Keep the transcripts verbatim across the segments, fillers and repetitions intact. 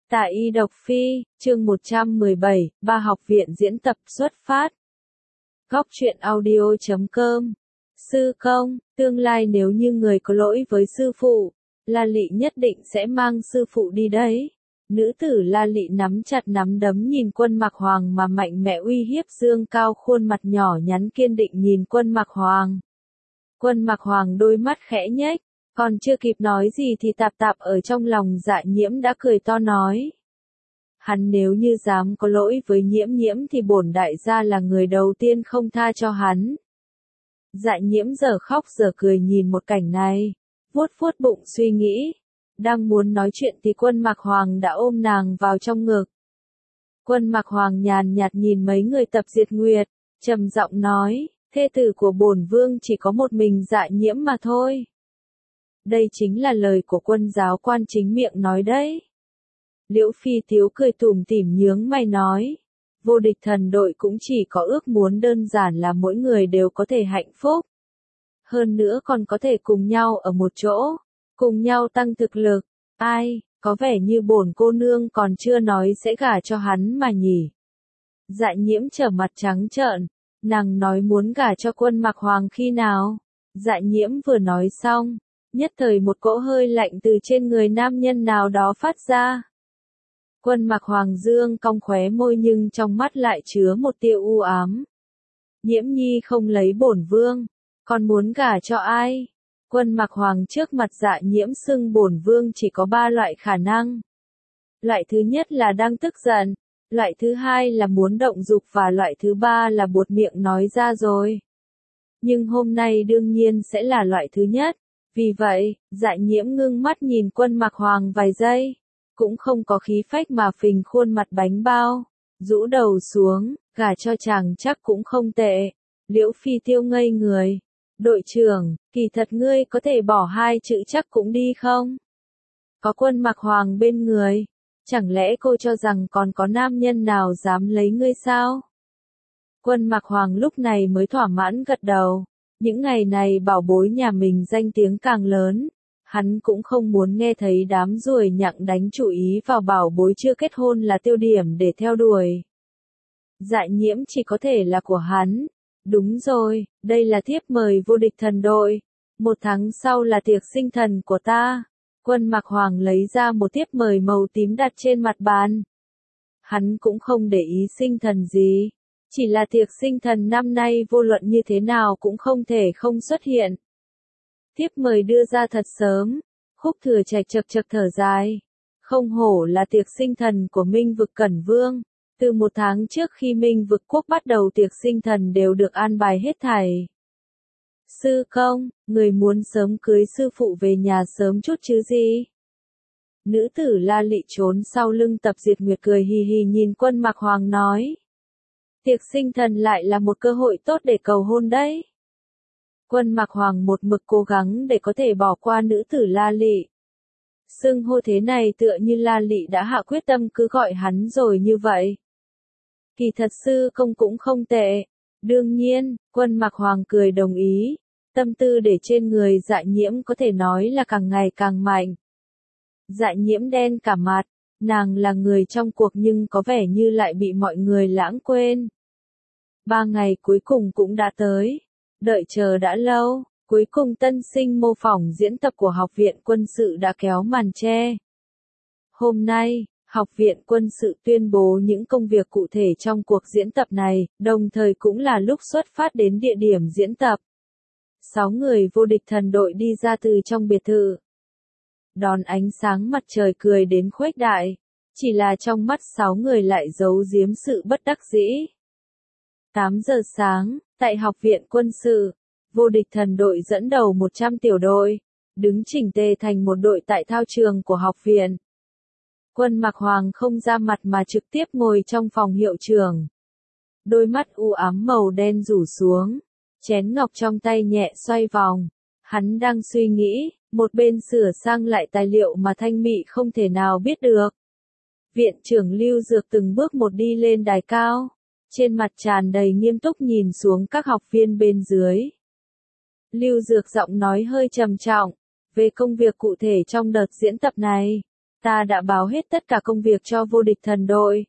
Tạ Y Độc Phi, chương một trăm mười bảy, ba học viện diễn tập xuất phát. Góc truyện audio chấm com. Sư công, tương lai nếu như người có lỗi với sư phụ, La Lị nhất định sẽ mang sư phụ đi đấy. Nữ tử La Lị nắm chặt nắm đấm nhìn Quân Mạc Hoàng mà mạnh mẽ uy hiếp, dương cao khuôn mặt nhỏ nhắn kiên định nhìn Quân Mạc Hoàng. Quân Mạc Hoàng đôi mắt khẽ nhếch, còn chưa kịp nói gì thì tạp tạp ở trong lòng Dạ Nhiễm đã cười to nói. Hắn nếu như dám có lỗi với Nhiễm Nhiễm thì bổn đại gia là người đầu tiên không tha cho hắn. Dạ Nhiễm giờ khóc giờ cười nhìn một cảnh này, vuốt vuốt bụng suy nghĩ. Đang muốn nói chuyện thì Quân Mạc Hoàng đã ôm nàng vào trong ngực. Quân Mạc Hoàng nhàn nhạt nhìn mấy người tập diệt nguyệt, trầm giọng nói, thê tử của bổn vương chỉ có một mình Dạ Nhiễm mà thôi. Đây chính là lời của quân giáo quan chính miệng nói đấy. Liễu Phi Tiếu cười tủm tỉm nhướng mày nói, vô địch thần đội cũng chỉ có ước muốn đơn giản là mỗi người đều có thể hạnh phúc. Hơn nữa còn có thể cùng nhau ở một chỗ, cùng nhau tăng thực lực. Ai, có vẻ như bổn cô nương còn chưa nói sẽ gả cho hắn mà nhỉ. Dạ Nhiễm trở mặt trắng trợn, nàng nói muốn gả cho Quân Mạc Hoàng khi nào? Dạ Nhiễm vừa nói xong, nhất thời một cỗ hơi lạnh từ trên người nam nhân nào đó phát ra. Quân Mạc Hoàng dương cong khóe môi nhưng trong mắt lại chứa một tia u ám. Nhiễm nhi không lấy bổn vương, còn muốn gả cho ai? Quân Mạc Hoàng trước mặt Dạ Nhiễm xưng bổn vương chỉ có ba loại khả năng. Loại thứ nhất là đang tức giận, loại thứ hai là muốn động dục và loại thứ ba là buột miệng nói ra rồi. Nhưng hôm nay đương nhiên sẽ là loại thứ nhất. Vì vậy, Dạ Nhiễm ngưng mắt nhìn Quân Mạc Hoàng vài giây, cũng không có khí phách mà phình khuôn mặt bánh bao, rũ đầu xuống, gả cho chàng chắc cũng không tệ. Liễu Phi Tiêu ngây người, đội trưởng, kỳ thật ngươi có thể bỏ hai chữ chắc cũng đi không? Có Quân Mạc Hoàng bên người, chẳng lẽ cô cho rằng còn có nam nhân nào dám lấy ngươi sao? Quân Mạc Hoàng lúc này mới thỏa mãn gật đầu. Những ngày này bảo bối nhà mình danh tiếng càng lớn, hắn cũng không muốn nghe thấy đám ruồi nhặng đánh chú ý vào bảo bối chưa kết hôn là tiêu điểm để theo đuổi. Dạ Nhiễm chỉ có thể là của hắn. Đúng rồi, đây là thiếp mời vô địch thần đội. Một tháng sau là tiệc sinh thần của ta. Quân Mạc Hoàng lấy ra một thiếp mời màu tím đặt trên mặt bàn. Hắn cũng không để ý sinh thần gì. Chỉ là tiệc sinh thần năm nay vô luận như thế nào cũng không thể không xuất hiện. Thiếp mời đưa ra thật sớm, Khúc Thừa Trạch chật chật thở dài. Không hổ là tiệc sinh thần của Minh vực Cẩn Vương. Từ một tháng trước khi Minh vực quốc bắt đầu tiệc sinh thần đều được an bài hết thảy. Sư công, người muốn sớm cưới sư phụ về nhà sớm chút chứ gì? Nữ tử La Lị trốn sau lưng tập diệt nguyệt cười hì hì nhìn Quân Mạc Hoàng nói. Tiệc sinh thần lại là một cơ hội tốt để cầu hôn đấy. Quân Mạc Hoàng một mực cố gắng để có thể bỏ qua nữ tử La Lị. Xưng hô thế này tựa như La Lị đã hạ quyết tâm cứ gọi hắn rồi như vậy. Kỳ thật sư công cũng không tệ. Đương nhiên, Quân Mạc Hoàng cười đồng ý. Tâm tư để trên người Dạ Nhiễm có thể nói là càng ngày càng mạnh. Dạ Nhiễm đen cả mặt. Nàng là người trong cuộc nhưng có vẻ như lại bị mọi người lãng quên. Ba ngày cuối cùng cũng đã tới. Đợi chờ đã lâu, cuối cùng tân sinh mô phỏng diễn tập của Học viện Quân sự đã kéo màn che. Hôm nay, Học viện Quân sự tuyên bố những công việc cụ thể trong cuộc diễn tập này, đồng thời cũng là lúc xuất phát đến địa điểm diễn tập. Sáu người vô địch thần đội đi ra từ trong biệt thự. Đón ánh sáng mặt trời cười đến khuếch đại, chỉ là trong mắt sáu người lại giấu giếm sự bất đắc dĩ. tám giờ sáng, tại Học viện Quân sự, vô địch thần đội dẫn đầu một trăm tiểu đội, đứng chỉnh tề thành một đội tại thao trường của học viện. Quân Mạc Hoàng không ra mặt mà trực tiếp ngồi trong phòng hiệu trưởng. Đôi mắt u ám màu đen rủ xuống, chén ngọc trong tay nhẹ xoay vòng. Hắn đang suy nghĩ, một bên sửa sang lại tài liệu mà Thanh Mị không thể nào biết được. Viện trưởng Lưu Dược từng bước một đi lên đài cao, trên mặt tràn đầy nghiêm túc nhìn xuống các học viên bên dưới. Lưu Dược giọng nói hơi trầm trọng, về công việc cụ thể trong đợt diễn tập này. Ta đã báo hết tất cả công việc cho vô địch thần đội.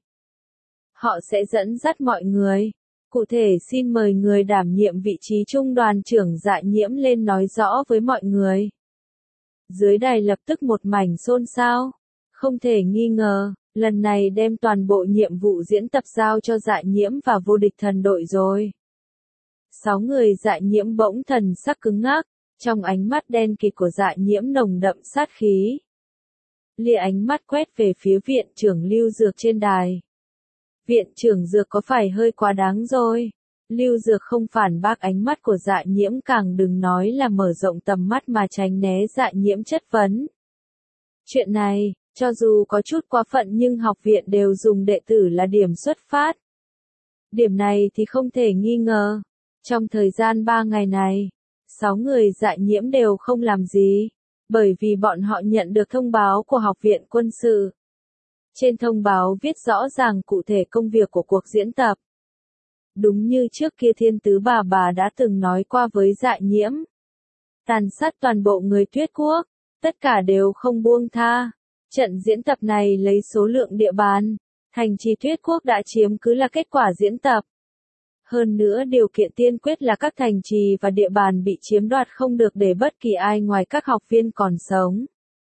Họ sẽ dẫn dắt mọi người. Cụ thể xin mời người đảm nhiệm vị trí trung đoàn trưởng Dạ Nhiễm lên nói rõ với mọi người. Dưới đài lập tức một mảnh xôn xao. Không thể nghi ngờ, lần này đem toàn bộ nhiệm vụ diễn tập giao cho Dạ Nhiễm và vô địch thần đội rồi. Sáu người Dạ Nhiễm bỗng thần sắc cứng ngắc, trong ánh mắt đen kịt của Dạ Nhiễm nồng đậm sát khí. Lia ánh mắt quét về phía viện trưởng Lưu Dược trên đài. Viện trưởng Dược có phải hơi quá đáng rồi. Lưu Dược không phản bác ánh mắt của Dạ Nhiễm, càng đừng nói là mở rộng tầm mắt mà tránh né Dạ Nhiễm chất vấn. Chuyện này, cho dù có chút quá phận nhưng học viện đều dùng đệ tử là điểm xuất phát. Điểm này thì không thể nghi ngờ. Trong thời gian ba ngày này, sáu người Dạ Nhiễm đều không làm gì, bởi vì bọn họ nhận được thông báo của học viện quân sự. Trên thông báo viết rõ ràng cụ thể công việc của cuộc diễn tập. Đúng như trước kia Thiên Tứ bà bà đã từng nói qua với Dạ Nhiễm. Tàn sát toàn bộ người Tuyết Quốc, tất cả đều không buông tha. Trận diễn tập này lấy số lượng địa bàn, thành trì Tuyết Quốc đã chiếm cứ là kết quả diễn tập. Hơn nữa điều kiện tiên quyết là các thành trì và địa bàn bị chiếm đoạt không được để bất kỳ ai ngoài các học viên còn sống.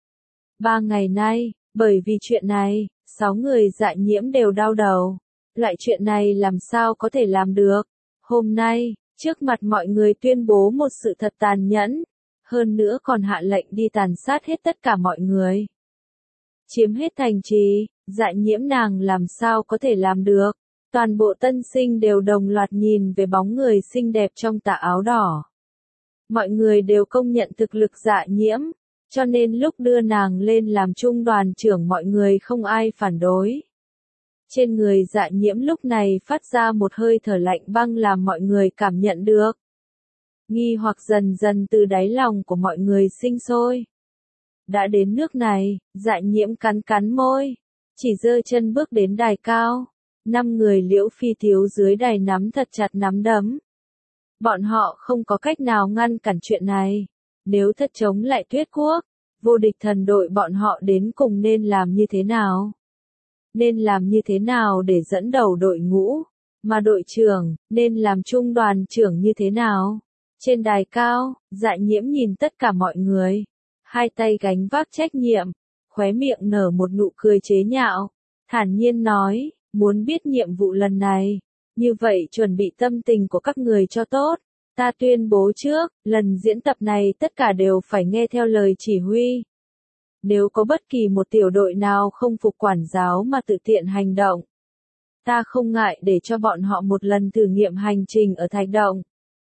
Ba ngày nay, bởi vì chuyện này, sáu người Dạ Nhiễm đều đau đầu. Loại chuyện này làm sao có thể làm được? Hôm nay, trước mặt mọi người tuyên bố một sự thật tàn nhẫn, hơn nữa còn hạ lệnh đi tàn sát hết tất cả mọi người. Chiếm hết thành trì, Dạ Nhiễm nàng làm sao có thể làm được? Toàn bộ tân sinh đều đồng loạt nhìn về bóng người xinh đẹp trong tà áo đỏ. Mọi người đều công nhận thực lực Dạ Nhiễm, cho nên lúc đưa nàng lên làm trung đoàn trưởng mọi người không ai phản đối. Trên người Dạ Nhiễm lúc này phát ra một hơi thở lạnh băng làm mọi người cảm nhận được. Nghi hoặc dần dần từ đáy lòng của mọi người sinh sôi. Đã đến nước này, Dạ Nhiễm cắn cắn môi, chỉ giơ chân bước đến đài cao. Năm người Liễu Phi thiếu dưới đài nắm thật chặt nắm đấm. Bọn họ không có cách nào ngăn cản chuyện này. Nếu thật chống lại Tuyết Quốc, vô địch thần đội bọn họ đến cùng nên làm như thế nào? Nên làm như thế nào để dẫn đầu đội ngũ? Mà đội trưởng, nên làm trung đoàn trưởng như thế nào? Trên đài cao, Dạ Nhiễm nhìn tất cả mọi người. Hai tay gánh vác trách nhiệm, khóe miệng nở một nụ cười chế nhạo. Thản nhiên nói, muốn biết nhiệm vụ lần này. Như vậy chuẩn bị tâm tình của các người cho tốt. Ta tuyên bố trước, lần diễn tập này tất cả đều phải nghe theo lời chỉ huy. Nếu có bất kỳ một tiểu đội nào không phục quản giáo mà tự tiện hành động, ta không ngại để cho bọn họ một lần thử nghiệm hành trình ở Thạch Động.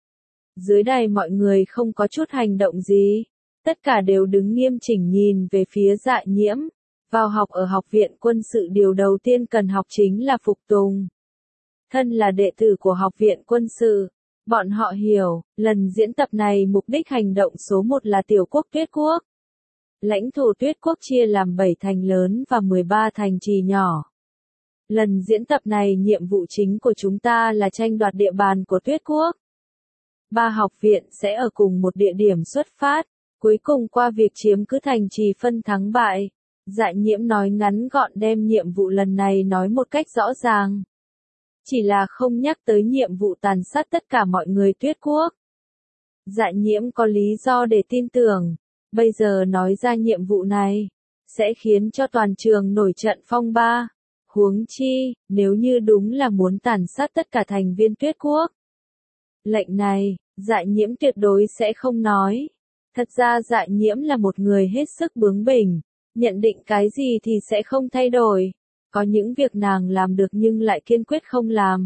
Dưới đài mọi người không có chút hành động gì, tất cả đều đứng nghiêm chỉnh nhìn về phía Dạ Nhiễm. Vào học ở học viện quân sự điều đầu tiên cần học chính là phục tùng. Thân là đệ tử của học viện quân sự, bọn họ hiểu, lần diễn tập này mục đích hành động số một là tiểu quốc Tuyết Quốc. Lãnh thổ Tuyết Quốc chia làm bảy thành lớn và mười ba thành trì nhỏ. Lần diễn tập này nhiệm vụ chính của chúng ta là tranh đoạt địa bàn của Tuyết Quốc. Ba học viện sẽ ở cùng một địa điểm xuất phát, cuối cùng qua việc chiếm cứ thành trì phân thắng bại. Dạ Nhiễm nói ngắn gọn đem nhiệm vụ lần này nói một cách rõ ràng. Chỉ là không nhắc tới nhiệm vụ tàn sát tất cả mọi người Tuyết Quốc. Dạ Nhiễm có lý do để tin tưởng, bây giờ nói ra nhiệm vụ này, sẽ khiến cho toàn trường nổi trận phong ba. Huống chi, nếu như đúng là muốn tàn sát tất cả thành viên Tuyết Quốc. Lệnh này, Dạ Nhiễm tuyệt đối sẽ không nói. Thật ra Dạ Nhiễm là một người hết sức bướng bỉnh, nhận định cái gì thì sẽ không thay đổi. Có những việc nàng làm được nhưng lại kiên quyết không làm.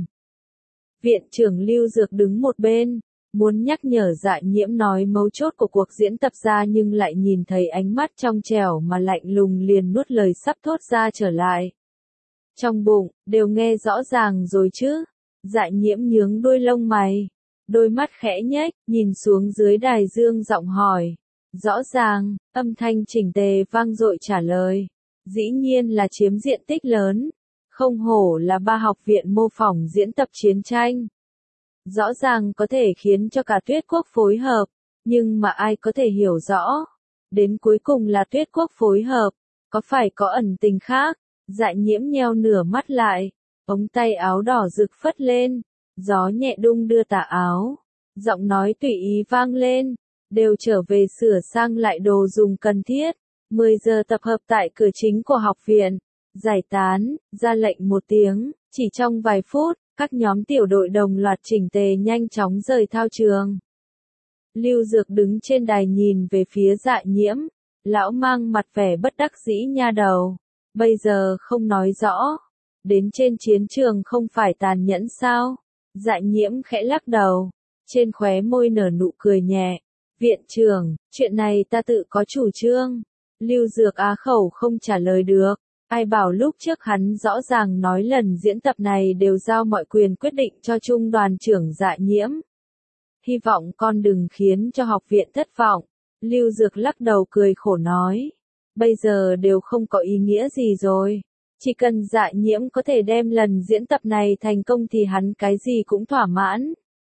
Viện trưởng Lưu Dược đứng một bên, muốn nhắc nhở Dạ Nhiễm nói mấu chốt của cuộc diễn tập ra nhưng lại nhìn thấy ánh mắt trong trẻo mà lạnh lùng liền nuốt lời sắp thốt ra trở lại. Trong bụng, đều nghe rõ ràng rồi chứ. Dạ Nhiễm nhướng đôi lông mày, đôi mắt khẽ nhếch, nhìn xuống dưới đài dương giọng hỏi. Rõ ràng, âm thanh chỉnh tề vang dội trả lời. Dĩ nhiên là chiếm diện tích lớn. Không hổ là ba học viện mô phỏng diễn tập chiến tranh. Rõ ràng có thể khiến cho cả Tuyết Quốc phối hợp, nhưng mà ai có thể hiểu rõ. Đến cuối cùng là Tuyết Quốc phối hợp, Có phải có ẩn tình khác? Dạ nhiễm nheo nửa mắt lại, ống tay áo đỏ rực phất lên, gió nhẹ đung đưa tà áo, giọng nói tùy ý vang lên, đều trở về sửa sang lại đồ dùng cần thiết, mười giờ tập hợp tại cửa chính của học viện, giải tán, ra lệnh một tiếng, chỉ trong vài phút, các nhóm tiểu đội đồng loạt chỉnh tề nhanh chóng rời thao trường. Lưu Dược đứng trên đài nhìn về phía Dạ Nhiễm, lão mang mặt vẻ bất đắc dĩ nha đầu, bây giờ không nói rõ, đến trên chiến trường không phải tàn nhẫn sao? Dạ Nhiễm khẽ lắc đầu, trên khóe môi nở nụ cười nhẹ, viện trưởng, chuyện này ta tự có chủ trương. Lưu Dược á khẩu không trả lời được, ai bảo lúc trước hắn rõ ràng nói lần diễn tập này đều giao mọi quyền quyết định cho trung đoàn trưởng Dạ Nhiễm. Hy vọng con đừng khiến cho học viện thất vọng. Lưu Dược lắc đầu cười khổ nói, bây giờ đều không có ý nghĩa gì rồi. Chỉ cần Dạ Nhiễm có thể đem lần diễn tập này thành công thì hắn cái gì cũng thỏa mãn.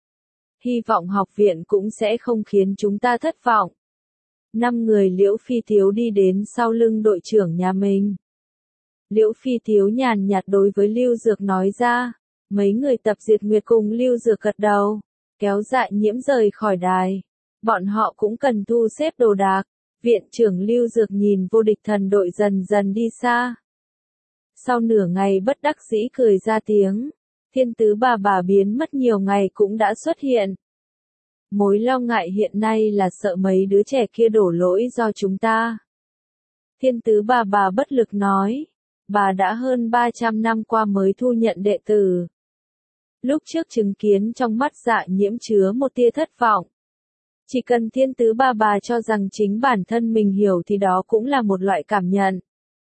Hy vọng học viện cũng sẽ không khiến chúng ta thất vọng. Năm người Liễu Phi Thiếu đi đến sau lưng đội trưởng nhà mình. Liễu Phi Thiếu nhàn nhạt đối với Lưu Dược nói ra, mấy người tập diệt nguyệt cùng Lưu Dược gật đầu, kéo Dạ Nhiễm rời khỏi đài. Bọn họ cũng cần thu xếp đồ đạc. Viện trưởng Lưu Dược nhìn vô địch thần đội dần dần đi xa. Sau nửa ngày bất đắc dĩ cười ra tiếng, Thiên Tứ bà bà biến mất nhiều ngày cũng đã xuất hiện. Mối lo ngại hiện nay là sợ mấy đứa trẻ kia đổ lỗi do chúng ta. Thiên Tứ bà bà bất lực nói, bà đã hơn ba trăm năm qua mới thu nhận đệ tử. Lúc trước chứng kiến trong mắt Dạ Nhiễm chứa một tia thất vọng. Chỉ cần Thiên Tứ bà bà cho rằng chính bản thân mình hiểu thì đó cũng là một loại cảm nhận.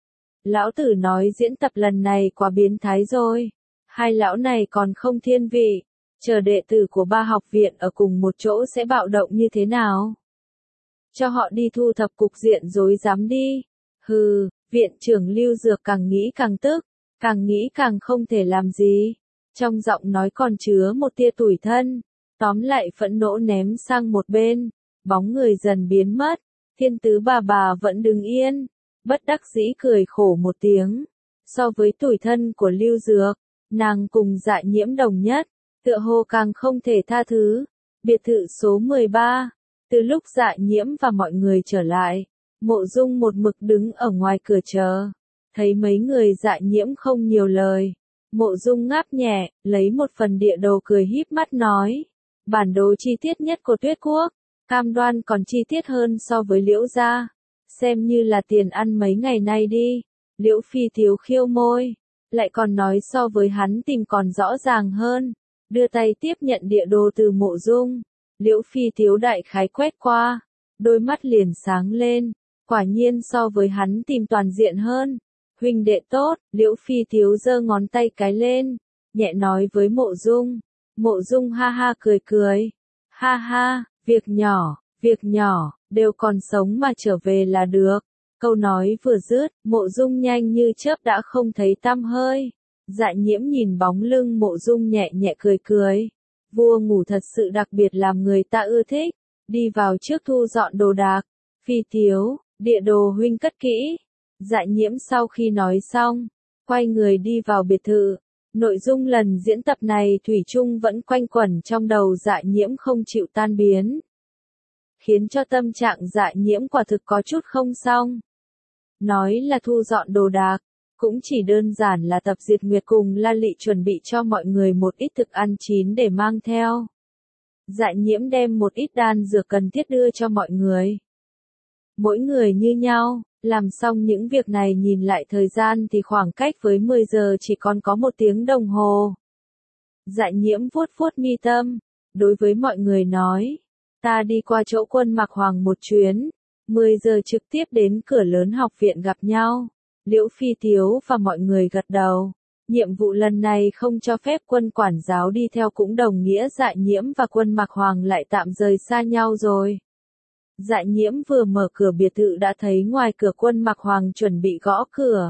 Lão tử nói diễn tập lần này quá biến thái rồi. Hai lão này còn không thiên vị. Chờ đệ tử của ba học viện ở cùng một chỗ sẽ bạo động như thế nào? Cho họ đi thu thập cục diện rối rắm đi. Hừ, viện trưởng Lưu Dược càng nghĩ càng tức, càng nghĩ càng không thể làm gì. Trong giọng nói còn chứa một tia tủi thân. Tóm lại phẫn nộ ném sang một bên, bóng người dần biến mất, Thiên Tứ bà bà vẫn đứng yên, bất đắc dĩ cười khổ một tiếng. So với tủi thân của Lưu Dược, nàng cùng Dạ Nhiễm đồng nhất, tựa hồ càng không thể tha thứ. Biệt thự số mười ba, từ lúc Dạ Nhiễm và mọi người trở lại, Mộ Dung một mực đứng ở ngoài cửa chờ, thấy mấy người Dạ Nhiễm không nhiều lời. Mộ Dung ngáp nhẹ, lấy một phần địa đồ cười híp mắt nói. Bản đồ chi tiết nhất của Tuyết Quốc, cam đoan còn chi tiết hơn so với Liễu gia. Xem như là tiền ăn mấy ngày nay đi. Liễu Phi Thiếu khiêu môi, lại còn nói so với hắn tìm còn rõ ràng hơn. Đưa tay tiếp nhận địa đồ từ Mộ Dung. Liễu Phi Thiếu đại khái quét qua, đôi mắt liền sáng lên. Quả nhiên so với hắn tìm toàn diện hơn. Huynh đệ tốt, Liễu Phi Thiếu giơ ngón tay cái lên, nhẹ nói với Mộ Dung. Mộ Dung ha ha cười cười. Ha ha, việc nhỏ, việc nhỏ, đều còn sống mà trở về là được. Câu nói vừa dứt, Mộ Dung nhanh như chớp đã không thấy tăm hơi. Dạ Nhiễm nhìn bóng lưng Mộ Dung nhẹ nhẹ cười cười. Vua ngủ thật sự đặc biệt làm người ta ưa thích. Đi vào trước thu dọn đồ đạc. Phi Thiếu, địa đồ huynh cất kỹ. Dạ Nhiễm sau khi nói xong, quay người đi vào biệt thự. Nội dung lần diễn tập này thủy chung vẫn quanh quẩn trong đầu Dạ Nhiễm không chịu tan biến. Khiến cho tâm trạng Dạ Nhiễm quả thực có chút không xong. Nói là thu dọn đồ đạc, cũng chỉ đơn giản là tập diệt nguyệt cùng La Lị chuẩn bị cho mọi người một ít thực ăn chín để mang theo. Dạ Nhiễm đem một ít đan dược cần thiết đưa cho mọi người. Mỗi người như nhau. Làm xong những việc này nhìn lại thời gian thì khoảng cách với mười giờ chỉ còn có một tiếng đồng hồ. Dạ Nhiễm vuốt vuốt mi tâm, đối với mọi người nói, ta đi qua chỗ Quân Mạc Hoàng một chuyến, mười giờ trực tiếp đến cửa lớn học viện gặp nhau. Liễu Phi Thiếu và mọi người gật đầu. Nhiệm vụ lần này không cho phép quân quản giáo đi theo cũng đồng nghĩa Dạ Nhiễm và Quân Mạc Hoàng lại tạm rời xa nhau rồi. Dạ Nhiễm vừa mở cửa biệt thự đã thấy ngoài cửa Quân Mạc Hoàng chuẩn bị gõ cửa.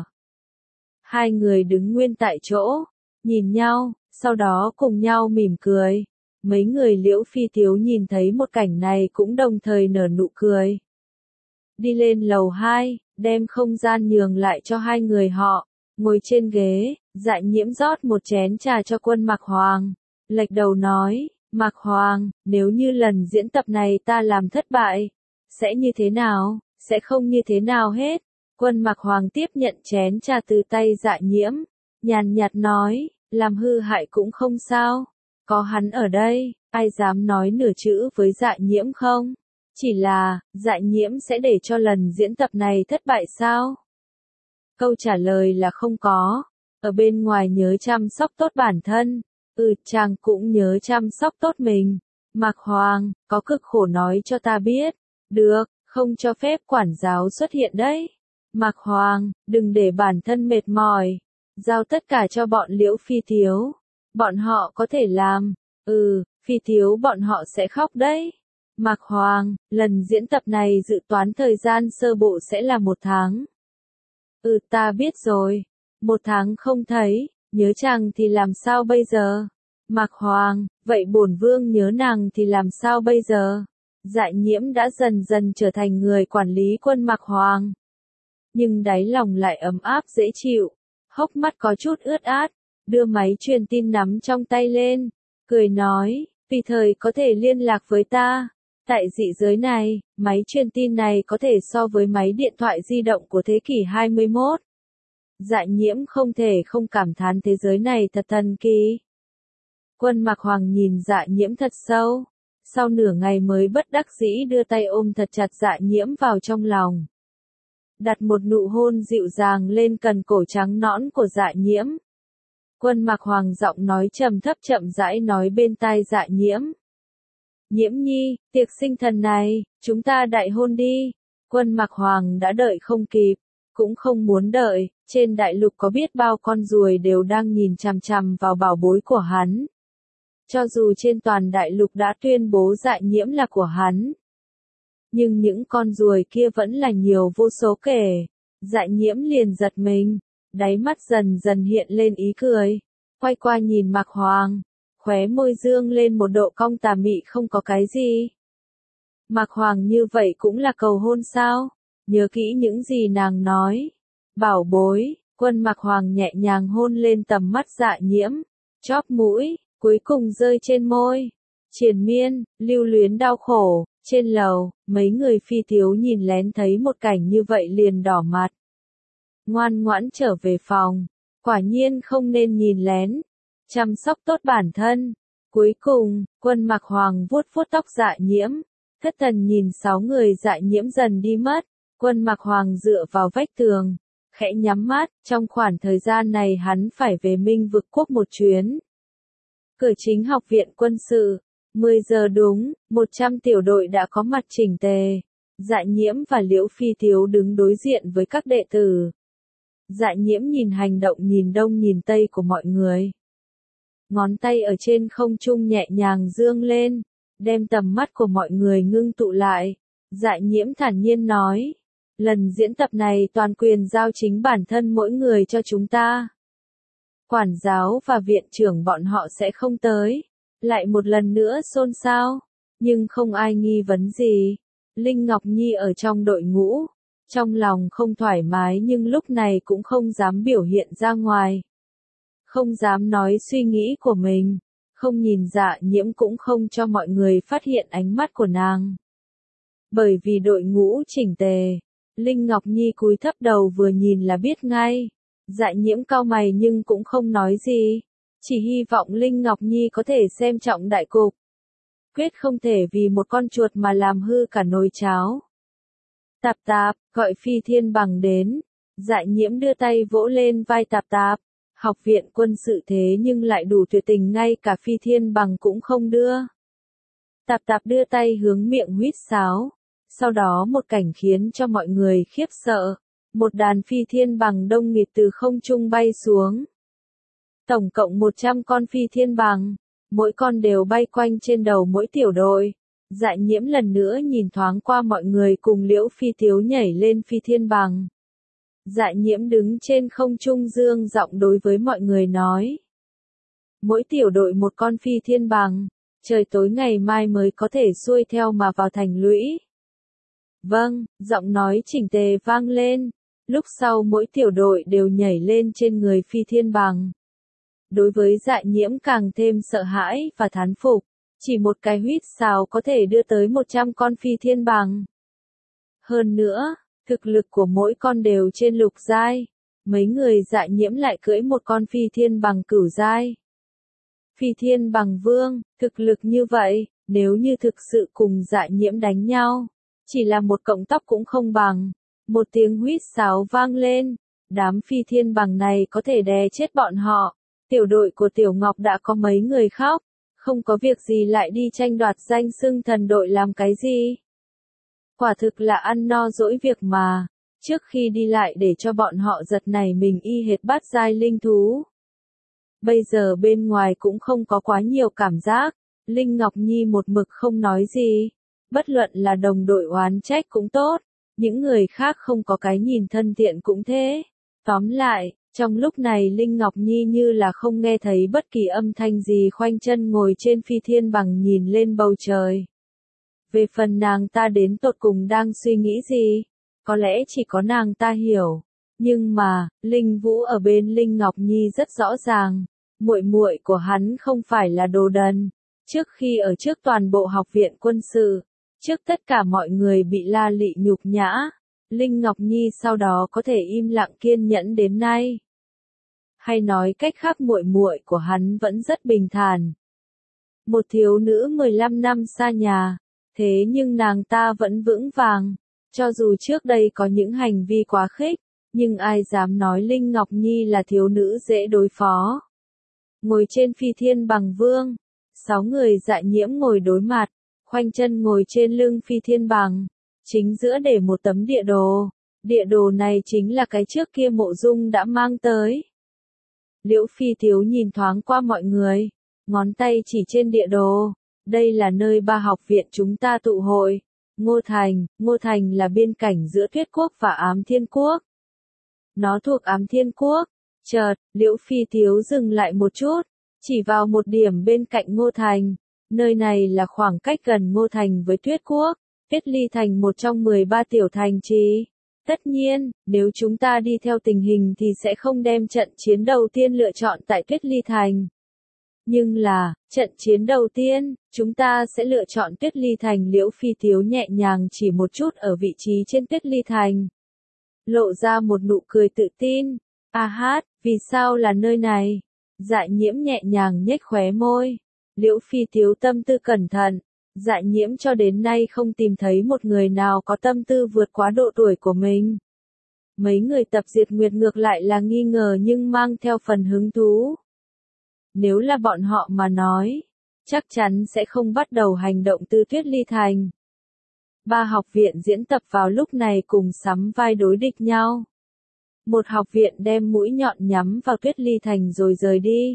Hai người đứng nguyên tại chỗ, nhìn nhau, sau đó cùng nhau mỉm cười. Mấy người Liễu Phi Thiếu nhìn thấy một cảnh này cũng đồng thời nở nụ cười. Đi lên lầu hai, đem không gian nhường lại cho hai người họ. Ngồi trên ghế, Dạ Nhiễm rót một chén trà cho Quân Mặc Hoàng. Lệch đầu nói, Mặc Hoàng, nếu như lần diễn tập này ta làm thất bại, sẽ như thế nào? Sẽ không như thế nào hết. Quân Mặc Hoàng tiếp nhận chén trà từ tay Dạ Nhiễm, nhàn nhạt nói, làm hư hại cũng không sao. Có hắn ở đây, ai dám nói nửa chữ với Dạ Nhiễm không? Chỉ là, Dạ Nhiễm sẽ để cho lần diễn tập này thất bại sao? Câu trả lời là không có. Ở bên ngoài nhớ chăm sóc tốt bản thân. Ừ, chàng cũng nhớ chăm sóc tốt mình. Mặc Hoàng, có cực khổ nói cho ta biết. Được, không cho phép quản giáo xuất hiện đấy. Mặc Hoàng, đừng để bản thân mệt mỏi. Giao tất cả cho bọn Liễu Phi Thiếu. Bọn họ có thể làm. Ừ, Phi Thiếu bọn họ sẽ khóc đấy. Mặc Hoàng, lần diễn tập này dự toán thời gian sơ bộ sẽ là một tháng. Ừ, ta biết rồi. Một tháng không thấy, nhớ chàng thì làm sao bây giờ? Mặc Hoàng, vậy bổn vương nhớ nàng thì làm sao bây giờ? Dạ Nhiễm đã dần dần trở thành người quản lý Quân Mặc Hoàng. Nhưng đáy lòng lại ấm áp dễ chịu, hốc mắt có chút ướt át, đưa máy truyền tin nắm trong tay lên, cười nói, tùy thời có thể liên lạc với ta. Tại dị giới này, máy truyền tin này có thể so với máy điện thoại di động của thế kỷ hai mươi mốt. Dạ Nhiễm không thể không cảm thán thế giới này thật thần kỳ. Quân Mặc Hoàng nhìn Dạ Nhiễm thật sâu, sau nửa ngày mới bất đắc dĩ đưa tay ôm thật chặt Dạ Nhiễm vào trong lòng. Đặt một nụ hôn dịu dàng lên cần cổ trắng nõn của Dạ Nhiễm. Quân Mặc Hoàng giọng nói trầm thấp chậm rãi nói bên tai Dạ Nhiễm. Nhiễm nhi, tiệc sinh thần này, chúng ta đại hôn đi. Quân Mặc Hoàng đã đợi không kịp, cũng không muốn đợi, trên đại lục có biết bao con ruồi đều đang nhìn chằm chằm vào bảo bối của hắn. Cho dù trên toàn đại lục đã tuyên bố Dạ Nhiễm là của hắn, nhưng những con ruồi kia vẫn là nhiều vô số kể. Dạ Nhiễm liền giật mình, đáy mắt dần dần hiện lên ý cười, quay qua nhìn Mặc Hoàng, khóe môi dương lên một độ cong tà mị không có cái gì. Mặc Hoàng như vậy cũng là cầu hôn sao? Nhớ kỹ những gì nàng nói. Bảo bối, Quân Mặc Hoàng nhẹ nhàng hôn lên tầm mắt Dạ Nhiễm, chóp mũi, cuối cùng rơi trên môi. Triền miên, lưu luyến đau khổ, trên lầu, mấy người Phi Thiếu nhìn lén thấy một cảnh như vậy liền đỏ mặt. Ngoan ngoãn trở về phòng, quả nhiên không nên nhìn lén. Chăm sóc tốt bản thân. Cuối cùng, Quân Mặc Hoàng vuốt vuốt tóc Dạ Nhiễm, thất thần nhìn sáu người Dạ Nhiễm dần đi mất. Quân Mặc Hoàng dựa vào vách tường, khẽ nhắm mắt, trong khoảng thời gian này hắn phải về Minh Vực Quốc một chuyến. Cửa chính học viện quân sự, mười giờ đúng, một trăm tiểu đội đã có mặt chỉnh tề. Dạ Nhiễm và Liễu Phi Thiếu đứng đối diện với các đệ tử. Dạ Nhiễm nhìn hành động nhìn đông nhìn tây của mọi người. Ngón tay ở trên không trung nhẹ nhàng dương lên, đem tầm mắt của mọi người ngưng tụ lại. Dạ Nhiễm thản nhiên nói, lần diễn tập này toàn quyền giao chính bản thân mỗi người cho chúng ta. Quản giáo và viện trưởng bọn họ sẽ không tới. Lại một lần nữa xôn xao, nhưng không ai nghi vấn gì. Linh Ngọc Nhi ở trong đội ngũ, trong lòng không thoải mái nhưng lúc này cũng không dám biểu hiện ra ngoài. Không dám nói suy nghĩ của mình, không nhìn Dạ Nhiễm cũng không cho mọi người phát hiện ánh mắt của nàng. Bởi vì đội ngũ chỉnh tề, Linh Ngọc Nhi cúi thấp đầu vừa nhìn là biết ngay. Dạ Nhiễm cau mày nhưng cũng không nói gì, chỉ hy vọng Linh Ngọc Nhi có thể xem trọng đại cục. Quyết không thể vì một con chuột mà làm hư cả nồi cháo. Tạp Tạp, gọi Phi Thiên Bằng đến. Dạ Nhiễm đưa tay vỗ lên vai Tạp Tạp. Học viện quân sự thế nhưng lại đủ tuyệt tình ngay cả Phi Thiên Bằng cũng không đưa. Tạp Tạp đưa tay hướng miệng huýt sáo. Sau đó một cảnh khiến cho mọi người khiếp sợ. Một đàn Phi Thiên Bằng đông nghịt từ không trung bay xuống. Tổng cộng một trăm con Phi Thiên Bằng. Mỗi con đều bay quanh trên đầu mỗi tiểu đội. Dạ Nhiễm lần nữa nhìn thoáng qua mọi người cùng Liễu Phi Thiếu nhảy lên Phi Thiên Bằng. Dạ Nhiễm đứng trên không trung dương giọng đối với mọi người nói. Mỗi tiểu đội một con Phi Thiên Bằng. Trời tối ngày mai mới có thể xuôi theo mà vào thành lũy. Vâng, giọng nói chỉnh tề vang lên. Lúc sau mỗi tiểu đội đều nhảy lên trên người Phi Thiên Bằng. Đối với Dạ Nhiễm càng thêm sợ hãi và thán phục, chỉ một cái huýt sáo có thể đưa tới một trăm con Phi Thiên Bằng. Hơn nữa, thực lực của mỗi con đều trên lục giai, mấy người Dạ Nhiễm lại cưỡi một con Phi Thiên Bằng cửu giai. Phi Thiên Bằng Vương, thực lực như vậy, nếu như thực sự cùng Dạ Nhiễm đánh nhau, chỉ là một cọng tóc cũng không bằng. Một tiếng huýt sáo vang lên, đám Phi Thiên Bằng này có thể đè chết bọn họ. Tiểu đội của Tiểu Ngọc đã có mấy người khóc, không có việc gì lại đi tranh đoạt danh xưng thần đội làm cái gì. Quả thực là ăn no dỗi việc mà, trước khi đi lại để cho bọn họ giật nảy mình y hệt bát giai linh thú. Bây giờ bên ngoài cũng không có quá nhiều cảm giác, Linh Ngọc Nhi một mực không nói gì, bất luận là đồng đội oán trách cũng tốt, những người khác không có cái nhìn thân thiện cũng thế. Tóm lại, trong lúc này Linh Ngọc Nhi như là không nghe thấy bất kỳ âm thanh gì, khoanh chân ngồi trên Phi Thiên Bằng nhìn lên bầu trời. Về phần nàng ta đến tột cùng đang suy nghĩ gì, có lẽ chỉ có nàng ta hiểu. Nhưng mà, Linh Vũ ở bên Linh Ngọc Nhi rất rõ ràng, muội muội của hắn không phải là đồ đần. Trước khi ở trước toàn bộ học viện quân sự, trước tất cả mọi người bị La Lị nhục nhã, Linh Ngọc Nhi sau đó có thể im lặng kiên nhẫn đến nay. Hay nói cách khác, muội muội của hắn vẫn rất bình thản. Một thiếu nữ mười lăm năm xa nhà, thế nhưng nàng ta vẫn vững vàng, cho dù trước đây có những hành vi quá khích, nhưng ai dám nói Linh Ngọc Nhi là thiếu nữ dễ đối phó. Ngồi trên Phi Thiên Bằng Vương, sáu người Dạ Nhiễm ngồi đối mặt, khoanh chân ngồi trên lưng Phi Thiên Bằng, chính giữa để một tấm địa đồ. Địa đồ này chính là cái trước kia Mộ Dung đã mang tới. Liễu Phi Thiếu nhìn thoáng qua mọi người, ngón tay chỉ trên địa đồ. Đây là nơi ba học viện chúng ta tụ hội. Ngô Thành, Ngô Thành là biên cảnh giữa Tuyết Quốc và Ám Thiên Quốc. Nó thuộc Ám Thiên Quốc. Chợt, Liễu Phi Thiếu dừng lại một chút, chỉ vào một điểm bên cạnh Ngô Thành. Nơi này là khoảng cách gần Ngô Thành với Tuyết Quốc. Tuyết Ly Thành một trong mười ba tiểu thành trì. Tất nhiên, nếu chúng ta đi theo tình hình thì sẽ không đem trận chiến đầu tiên lựa chọn tại Tuyết Ly Thành. Nhưng là, trận chiến đầu tiên, chúng ta sẽ lựa chọn Tuyết Ly Thành. Liễu Phi Thiếu nhẹ nhàng chỉ một chút ở vị trí trên Tuyết Ly Thành. Lộ ra một nụ cười tự tin. A hát, vì sao là nơi này? Dạ Nhiễm nhẹ nhàng nhếch khóe môi. Liễu Phi Thiếu tâm tư cẩn thận. Dạ Nhiễm cho đến nay không tìm thấy một người nào có tâm tư vượt quá độ tuổi của mình. Mấy người Tập Diệt Nguyệt ngược lại là nghi ngờ nhưng mang theo phần hứng thú. Nếu là bọn họ mà nói, chắc chắn sẽ không bắt đầu hành động từ Tuyết Ly Thành. Ba học viện diễn tập vào lúc này cùng sắm vai đối địch nhau. Một học viện đem mũi nhọn nhắm vào Tuyết Ly Thành rồi rời đi.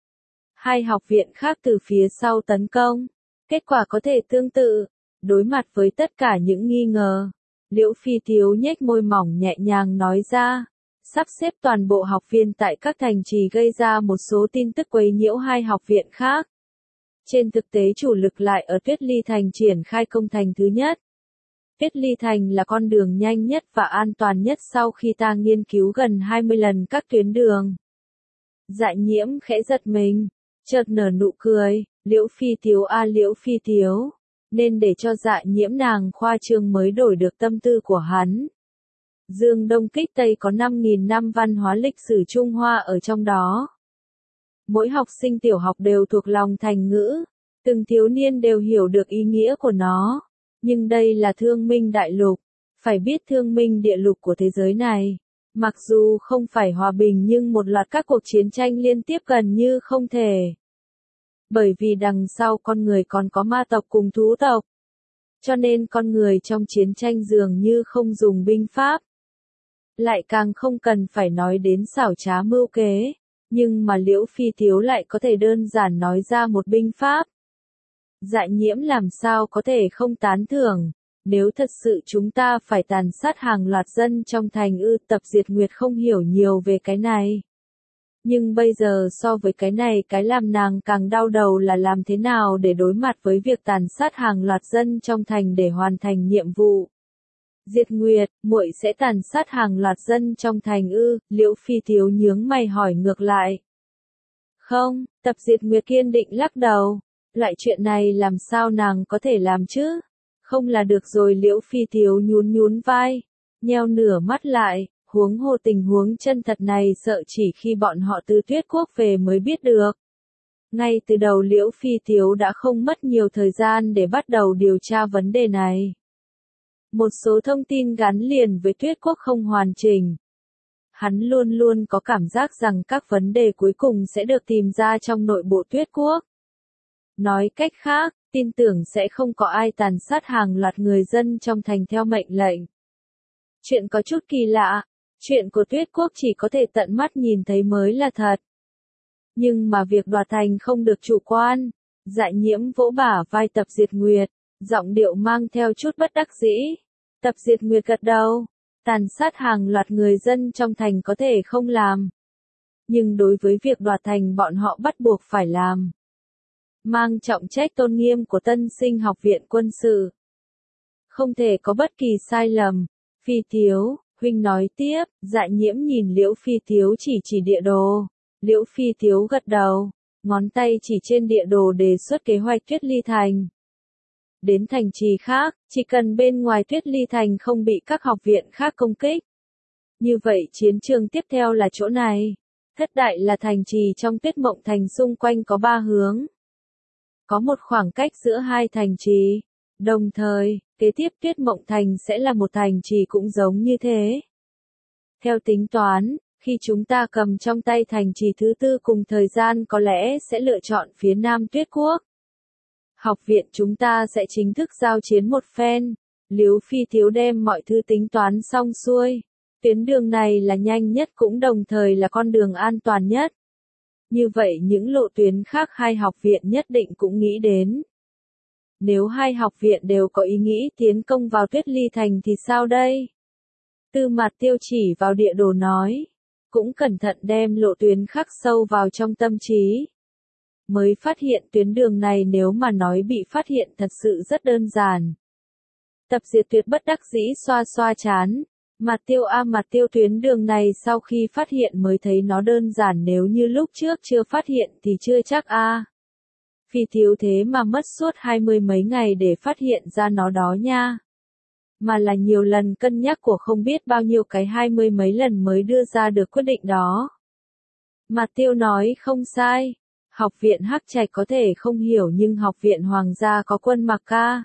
Hai học viện khác từ phía sau tấn công. Kết quả có thể tương tự. Đối mặt với tất cả những nghi ngờ, Liễu Phi Thiếu nhếch môi mỏng nhẹ nhàng nói ra. Sắp xếp toàn bộ học viên tại các thành trì gây ra một số tin tức quấy nhiễu hai học viện khác. Trên thực tế chủ lực lại ở Tuyết Ly Thành triển khai công thành thứ nhất. Tuyết Ly Thành là con đường nhanh nhất và an toàn nhất sau khi ta nghiên cứu gần hai mươi lần các tuyến đường. Dạ Nhiễm khẽ giật mình, chợt nở nụ cười. Liễu Phi Thiếu a Liễu Phi Thiếu, nên để cho Dạ Nhiễm nàng khoa trương mới đổi được tâm tư của hắn. Dương Đông Kích Tây có năm nghìn năm văn hóa lịch sử Trung Hoa ở trong đó. Mỗi học sinh tiểu học đều thuộc lòng thành ngữ, từng thiếu niên đều hiểu được ý nghĩa của nó. Nhưng đây là Thương Minh Đại Lục, phải biết Thương Minh địa lục của thế giới này, mặc dù không phải hòa bình nhưng một loạt các cuộc chiến tranh liên tiếp gần như không thể. Bởi vì đằng sau con người còn có ma tộc cùng thú tộc. Cho nên con người trong chiến tranh dường như không dùng binh pháp. Lại càng không cần phải nói đến xảo trá mưu kế. Nhưng mà Liễu Phi Thiếu lại có thể đơn giản nói ra một binh pháp. Dạ Nhiễm làm sao có thể không tán thưởng. Nếu thật sự chúng ta phải tàn sát hàng loạt dân trong thành ư? Tập Diệt Nguyệt không hiểu nhiều về cái này. Nhưng bây giờ so với cái này, cái làm nàng càng đau đầu là làm thế nào để đối mặt với việc tàn sát hàng loạt dân trong thành để hoàn thành nhiệm vụ. Diệt Nguyệt, muội sẽ tàn sát hàng loạt dân trong thành ư? Liễu Phi Thiếu nhướng mày hỏi ngược lại. Không, Tập Diệt Nguyệt kiên định lắc đầu. Loại chuyện này làm sao nàng có thể làm chứ? Không là được rồi. Liễu Phi Thiếu nhún nhún vai, nheo nửa mắt lại, huống hồ tình huống chân thật này sợ chỉ khi bọn họ từ Tuyết Quốc về mới biết được. Ngay từ đầu Liễu Phi Thiếu đã không mất nhiều thời gian để bắt đầu điều tra vấn đề này. Một số thông tin gắn liền với Tuyết Quốc không hoàn chỉnh. Hắn luôn luôn có cảm giác rằng các vấn đề cuối cùng sẽ được tìm ra trong nội bộ Tuyết Quốc. Nói cách khác, tin tưởng sẽ không có ai tàn sát hàng loạt người dân trong thành theo mệnh lệnh. Chuyện có chút kỳ lạ, chuyện của Tuyết Quốc chỉ có thể tận mắt nhìn thấy mới là thật. Nhưng mà việc đoạt thành không được chủ quan. Dại Nhiễm vỗ bả vai Tập Diệt Nguyệt, giọng điệu mang theo chút bất đắc dĩ. Tập Diệt Nguyệt gật đầu, tàn sát hàng loạt người dân trong thành có thể không làm. Nhưng đối với việc đoạt thành bọn họ bắt buộc phải làm. Mang trọng trách tôn nghiêm của Tân Sinh Học viện Quân sự. Không thể có bất kỳ sai lầm. Phi Thiếu, huynh nói tiếp. Dại Nhiễm nhìn Liễu Phi Thiếu chỉ chỉ địa đồ. Liễu Phi Thiếu gật đầu, ngón tay chỉ trên địa đồ đề xuất kế hoạch Tuyết Ly Thành. Đến thành trì khác, chỉ cần bên ngoài Tuyết Ly Thành không bị các học viện khác công kích. Như vậy chiến trường tiếp theo là chỗ này. Thất Đại là thành trì trong Tuyết Mộng Thành, xung quanh có ba hướng. Có một khoảng cách giữa hai thành trì. Đồng thời, kế tiếp Tuyết Mộng Thành sẽ là một thành trì cũng giống như thế. Theo tính toán, khi chúng ta cầm trong tay thành trì thứ tư cùng thời gian có lẽ sẽ lựa chọn phía Nam Tuyết Quốc. Học viện chúng ta sẽ chính thức giao chiến một phen. Liễu Phi Thiếu đem mọi thứ tính toán xong xuôi. Tuyến đường này là nhanh nhất cũng đồng thời là con đường an toàn nhất. Như vậy những lộ tuyến khác hai học viện nhất định cũng nghĩ đến. Nếu hai học viện đều có ý nghĩ tiến công vào Tuyết Ly Thành thì sao đây? Tư Mạt Tiêu chỉ vào địa đồ nói. Cũng cẩn thận đem lộ tuyến khắc sâu vào trong tâm trí. Mới phát hiện tuyến đường này nếu mà nói bị phát hiện thật sự rất đơn giản. Tập Diệt Tuyệt bất đắc dĩ xoa xoa chán. Mạt Tiêu a Mạt Tiêu, tuyến đường này sau khi phát hiện mới thấy nó đơn giản, nếu như lúc trước chưa phát hiện thì chưa chắc a. Phi Thiếu thế mà mất suốt hai mươi mấy ngày để phát hiện ra nó đó nha. Mà là nhiều lần cân nhắc của không biết bao nhiêu cái hai mươi mấy lần mới đưa ra được quyết định đó. Mạt Tiêu nói không sai. Học viện Hắc Trạch có thể không hiểu nhưng học viện Hoàng gia có Quân Mặc ca.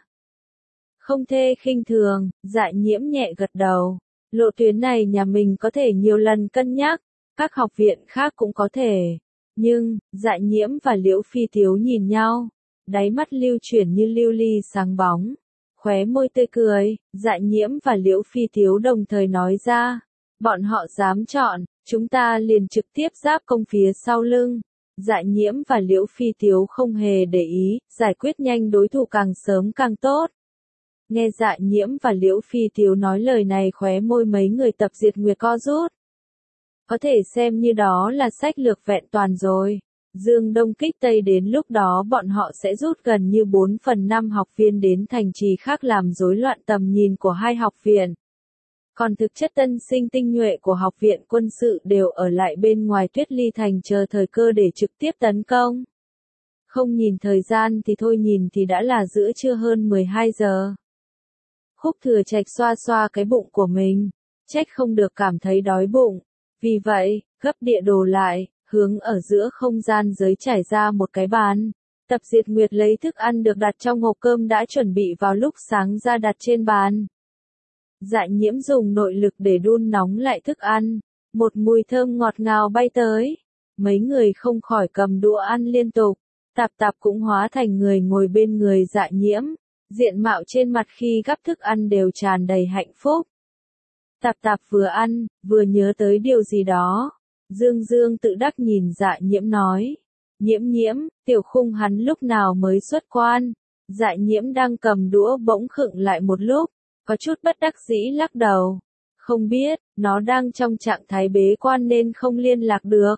Không thể khinh thường. Dại Nhiễm nhẹ gật đầu. Lộ tuyến này nhà mình có thể nhiều lần cân nhắc. Các học viện khác cũng có thể. Nhưng, Dại Nhiễm và Liễu Phi Thiếu nhìn nhau. Đáy mắt lưu chuyển như lưu ly sáng bóng. Khóe môi tươi cười, Dại Nhiễm và Liễu Phi Thiếu đồng thời nói ra. Bọn họ dám chọn, chúng ta liền trực tiếp giáp công phía sau lưng. Dại Nhiễm và Liễu Phi Thiếu không hề để ý, giải quyết nhanh đối thủ càng sớm càng tốt. Nghe Dại Nhiễm và Liễu Phi Thiếu nói lời này, khóe môi mấy người Tập Diệt Nguyệt co rút. Có thể xem như đó là sách lược vẹn toàn rồi. Dương Đông kích Tây, đến lúc đó bọn họ sẽ rút gần như bốn phần năm học viên đến thành trì khác làm rối loạn tầm nhìn của hai học viện. Còn thực chất tân sinh tinh nhuệ của học viện quân sự đều ở lại bên ngoài Tuyết Ly Thành chờ thời cơ để trực tiếp tấn công. Không nhìn thời gian thì thôi, nhìn thì đã là giữa trưa hơn mười hai giờ. Khúc Thừa Trạch xoa xoa cái bụng của mình, trách không được cảm thấy đói bụng. Vì vậy, gấp địa đồ lại, hướng ở giữa không gian giới trải ra một cái bàn. Tập Diệt Nguyệt lấy thức ăn được đặt trong hộp cơm đã chuẩn bị vào lúc sáng ra đặt trên bàn. Dại Nhiễm dùng nội lực để đun nóng lại thức ăn. Một mùi thơm ngọt ngào bay tới. Mấy người không khỏi cầm đũa ăn liên tục. Tạp Tạp cũng hóa thành người ngồi bên người Dại Nhiễm. Diện mạo trên mặt khi gắp thức ăn đều tràn đầy hạnh phúc. Tạp Tạp vừa ăn, vừa nhớ tới điều gì đó. Dương Dương tự đắc nhìn Dại Nhiễm nói. Nhiễm Nhiễm, Tiểu Khung hắn lúc nào mới xuất quan? Dại Nhiễm đang cầm đũa bỗng khựng lại một lúc, có chút bất đắc dĩ lắc đầu. Không biết, nó đang trong trạng thái bế quan nên không liên lạc được.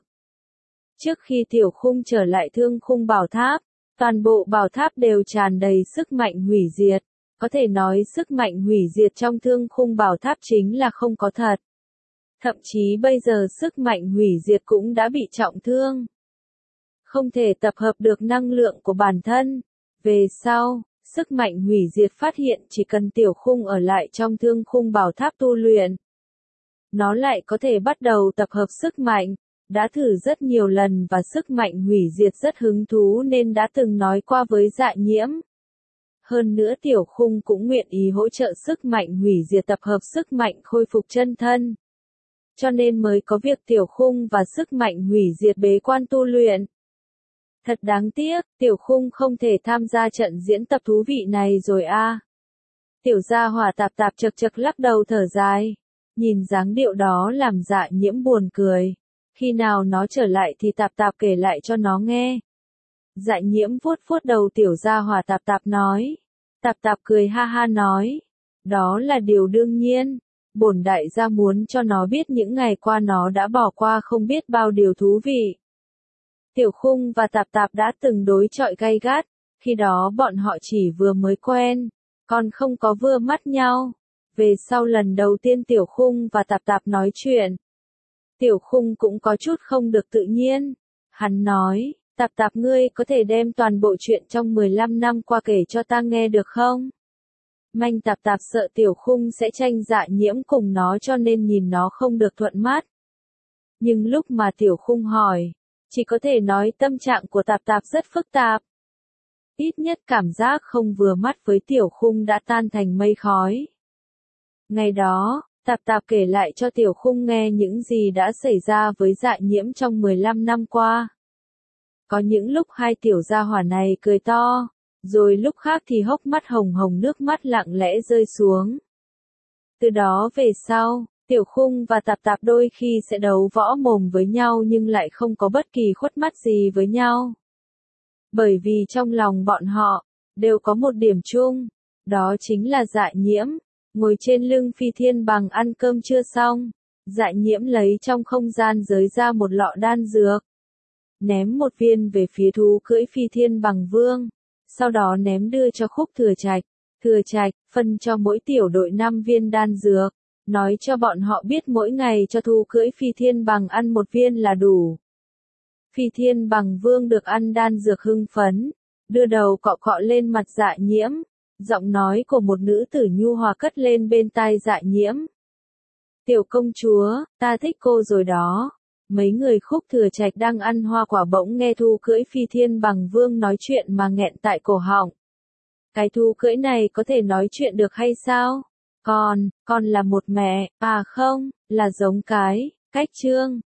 Trước khi Tiểu Khung trở lại Thương Khung Bảo Tháp, toàn bộ bảo tháp đều tràn đầy sức mạnh hủy diệt. Có thể nói sức mạnh hủy diệt trong thương khung bảo tháp chính là không có thật. Thậm chí bây giờ sức mạnh hủy diệt cũng đã bị trọng thương. Không thể tập hợp được năng lượng của bản thân. Về sau, sức mạnh hủy diệt phát hiện chỉ cần tiểu khung ở lại trong thương khung bảo tháp tu luyện. Nó lại có thể bắt đầu tập hợp sức mạnh. Đã thử rất nhiều lần và sức mạnh hủy diệt rất hứng thú nên đã từng nói qua với Dạ Nhiễm. Hơn nữa tiểu khung cũng nguyện ý hỗ trợ sức mạnh hủy diệt tập hợp sức mạnh khôi phục chân thân. Cho nên mới có việc tiểu khung và sức mạnh hủy diệt bế quan tu luyện. Thật đáng tiếc, tiểu khung không thể tham gia trận diễn tập thú vị này rồi a. À. Tiểu gia hỏa tạp tạp chật chật lắc đầu thở dài. Nhìn dáng điệu đó làm Dạ Nhiễm buồn cười. Khi nào nó trở lại thì tạp tạp kể lại cho nó nghe. Dạ Nhiễm vuốt vuốt đầu tiểu gia hỏa tạp tạp nói. Tạp tạp cười ha ha nói. Đó là điều đương nhiên. Bổn đại gia muốn cho nó biết những ngày qua nó đã bỏ qua không biết bao điều thú vị. Tiểu khung và tạp tạp đã từng đối chọi gay gắt. Khi đó bọn họ chỉ vừa mới quen. Còn không có vừa mắt nhau. Về sau lần đầu tiên tiểu khung và tạp tạp nói chuyện. Tiểu khung cũng có chút không được tự nhiên. Hắn nói, tạp tạp ngươi có thể đem toàn bộ chuyện trong mười lăm năm qua kể cho ta nghe được không? Manh tạp tạp sợ tiểu khung sẽ tranh Dạ Nhiễm cùng nó cho nên nhìn nó không được thuận mắt. Nhưng lúc mà tiểu khung hỏi, chỉ có thể nói tâm trạng của tạp tạp rất phức tạp. Ít nhất cảm giác không vừa mắt với tiểu khung đã tan thành mây khói. Ngày đó, tạp tạp kể lại cho tiểu khung nghe những gì đã xảy ra với Dạ Nhiễm trong mười lăm năm qua. Có những lúc hai tiểu gia hỏa này cười to, rồi lúc khác thì hốc mắt hồng hồng nước mắt lặng lẽ rơi xuống. Từ đó về sau, tiểu khung và tạp tạp đôi khi sẽ đấu võ mồm với nhau nhưng lại không có bất kỳ khuất mắt gì với nhau. Bởi vì trong lòng bọn họ, đều có một điểm chung, đó chính là Dạ Nhiễm. Ngồi trên lưng phi thiên bằng ăn cơm chưa xong, Dạ Nhiễm lấy trong không gian giới ra một lọ đan dược. Ném một viên về phía thú cưỡi phi thiên bằng vương, sau đó ném đưa cho Khúc Thừa Trạch. Thừa Trạch, phân cho mỗi tiểu đội năm viên đan dược, nói cho bọn họ biết mỗi ngày cho thú cưỡi phi thiên bằng ăn một viên là đủ. Phi thiên bằng vương được ăn đan dược hưng phấn, đưa đầu cọ cọ lên mặt Dạ Nhiễm. Giọng nói của một nữ tử nhu hòa cất lên bên tai Dạ Nhiễm. Tiểu công chúa, ta thích cô rồi đó. Mấy người Khúc Thừa Trạch đang ăn hoa quả bỗng nghe thú cưỡi phi thiên bằng vương nói chuyện mà nghẹn tại cổ họng. Cái thú cưỡi này có thể nói chuyện được hay sao? Còn, còn là một mẹ, à không, là giống cái, cách trương.